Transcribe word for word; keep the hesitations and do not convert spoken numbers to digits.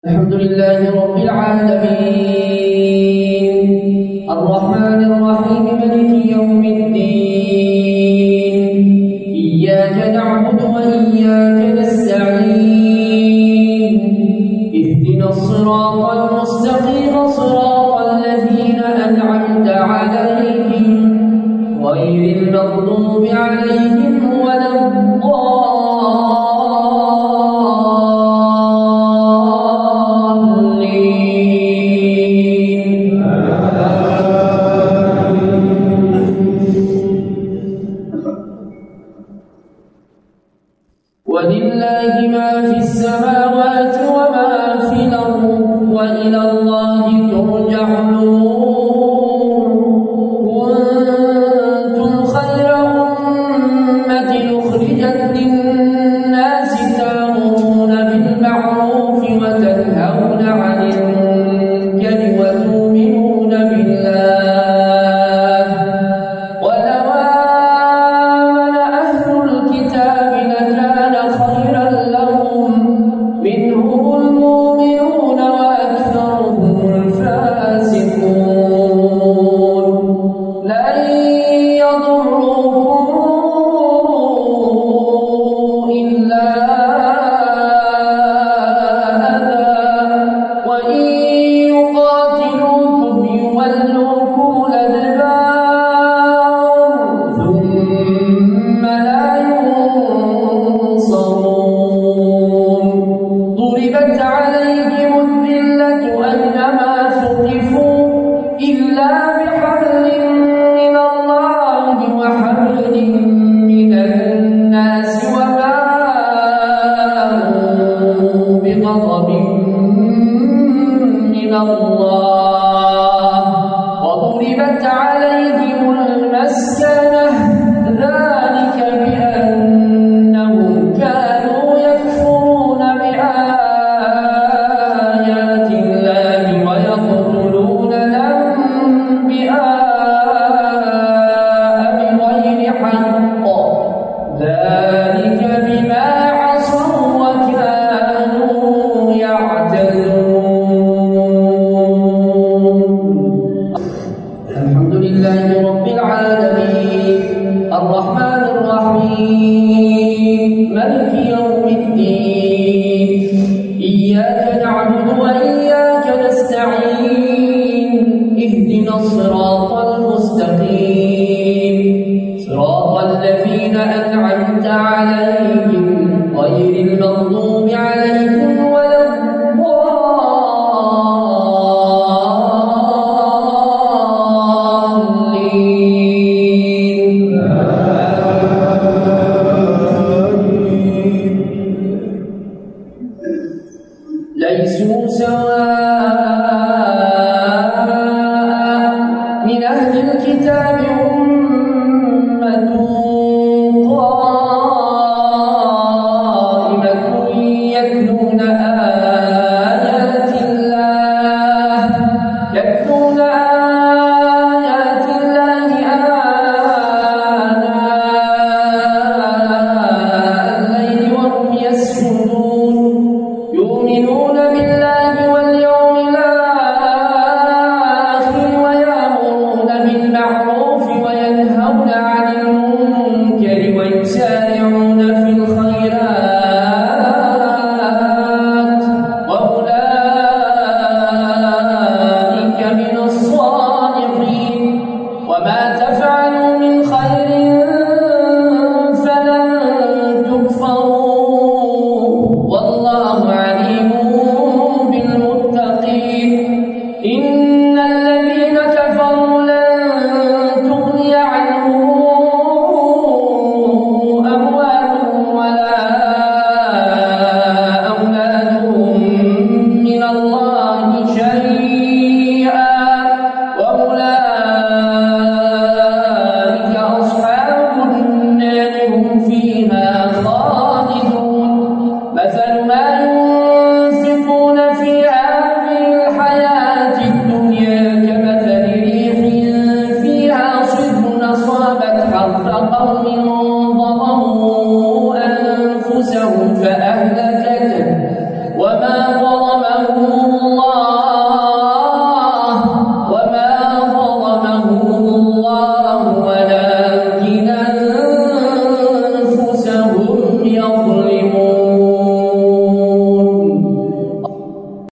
الحمد لله رب العالمين الرحمن الرحيم مالك يوم الدين إياك نعبد وإياك نستعين اهدنا الصراط المستقيم صراط الذين أنعمت عليهم غير المغضوب عليهم ولا الضالين. ولله ما في السماوات وما في الأرض وإلى الله ترجع الأمور. كنتم خير أمة أخرجت للناس تأمرون بالمعروف وتنهون عن المنكر وتؤمنون بالله ولو آمن أهل الكتاب لكان خيرا لهم منهم المؤمنون وأكثرهم الفاسقون. لن يضروكم إلا أذى وإن يقاتلوكم يولوكم الأدبار ثم لا ينصرون. ضربت عليهم الذلة أينما ثقفوا إلا بحبل من الله وحبل من الناس وباءوا بغضب من الله وضربت عليهم المسكنة ذلك بأنهم كانوا يكفرون بآيات الله ويقتلون الأنبياء بغير حق ذلك بما عصوا وكانوا يعتدون. الحمد لله رب العالمين الرحمن الرحيم مالك يوم الدين إياك نعبد وإياك نستعين اهدنا الصراط المستقيم صراط الذين أنعمت عليهم غير المغضوب عليهم ولا الضالين. ليسوا سواء من أهل الكتاب أمة قائمة يتلون آيات الله يتلون آيات الله آناء الليل وهم يسجدون يؤمنون بالله